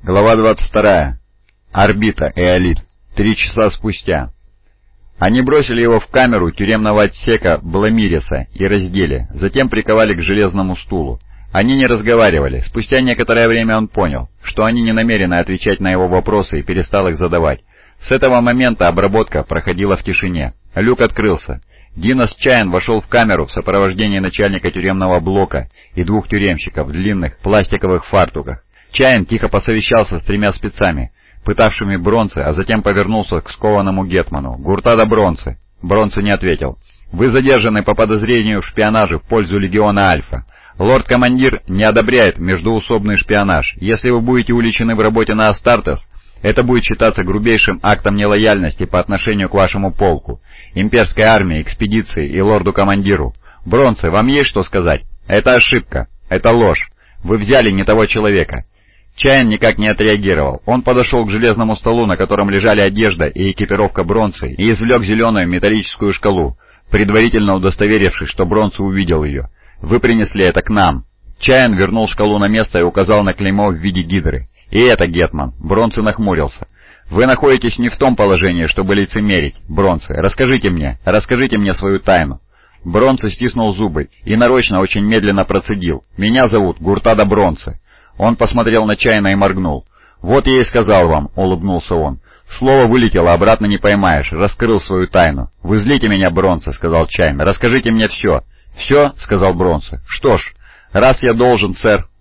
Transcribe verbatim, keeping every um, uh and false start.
Глава двадцать вторая. Орбита, Эолит. Три часа спустя. Они бросили его в камеру тюремного отсека Бламиреса и раздели, затем приковали к железному стулу. Они не разговаривали. Спустя некоторое время он понял, что они не намерены отвечать на его вопросы, и перестал их задавать. С этого момента обработка проходила в тишине. Люк открылся. Динос Чаян вошел в камеру в сопровождении начальника тюремного блока и двух тюремщиков в длинных пластиковых фартуках. Чаян тихо посовещался с тремя спецами, пытавшими Бронце, а затем повернулся к скованному гетману. «Гуртада Бронце!» Бронце не ответил. «Вы задержаны по подозрению в шпионаже в пользу Легиона Альфа. Лорд-командир не одобряет междоусобный шпионаж. Если вы будете уличены в работе на Астартес, это будет считаться грубейшим актом нелояльности по отношению к вашему полку, имперской армии, экспедиции и лорду-командиру. Бронце, вам есть что сказать? Это ошибка. Это ложь. Вы взяли не того человека». Чаян никак не отреагировал. Он подошел к железному столу, на котором лежали одежда и экипировка Бронце, и извлек зеленую металлическую шкалу, предварительно удостоверившись, что Бронце увидел ее. «Вы принесли это к нам». Чаян вернул шкалу на место и указал на клеймо в виде гидры. «И это, гетман». Бронце нахмурился. «Вы находитесь не в том положении, чтобы лицемерить, Бронце. Расскажите мне, расскажите мне свою тайну». Бронце стиснул зубы и нарочно очень медленно процедил. «Меня зовут Гуртада Бронце». Он посмотрел на Чаяна и моргнул. «Вот я и сказал вам», — улыбнулся он. «Слово вылетело, обратно не поймаешь. Раскрыл свою тайну». «Вы злите меня, Бронце», — сказал Чаян. «Расскажите мне все». «Все?» — сказал Бронце. «Что ж, раз я должен, сэр»,